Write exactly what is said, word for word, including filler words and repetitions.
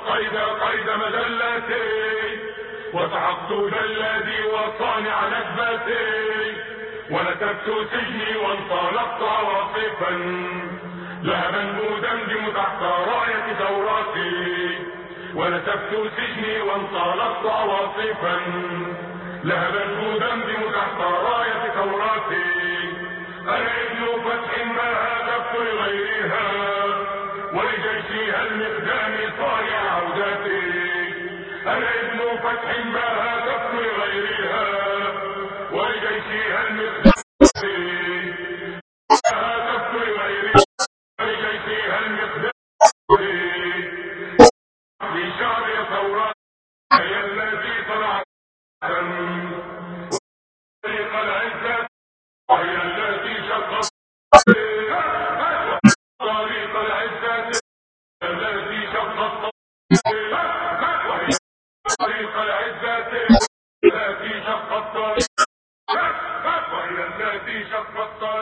القيد قيد مجلتي، وسحقت جلادي وصانع نكبتي، ونسبت سجني وانطلقت عواصفا لهبا مدمدم تحت راية ثورتي، ونسبت سجني وانطلقت عواصفا لهبا مدمدم تحت راية ثورتي. أنا ابن فتح ما هدفت لغيرها، ولجيشها المقدام صانع عودتي. أنا ابن فتح ما هدفت لغيرها، ولجيشها المقدام هدفت لغيرها، ولجيشها المقدام لشعب ثورات هي التي طلعت طريق العزة، وهي التي شقت طريق العزة التي شقت وهي طريق العزة التي شقت وهي التي شقت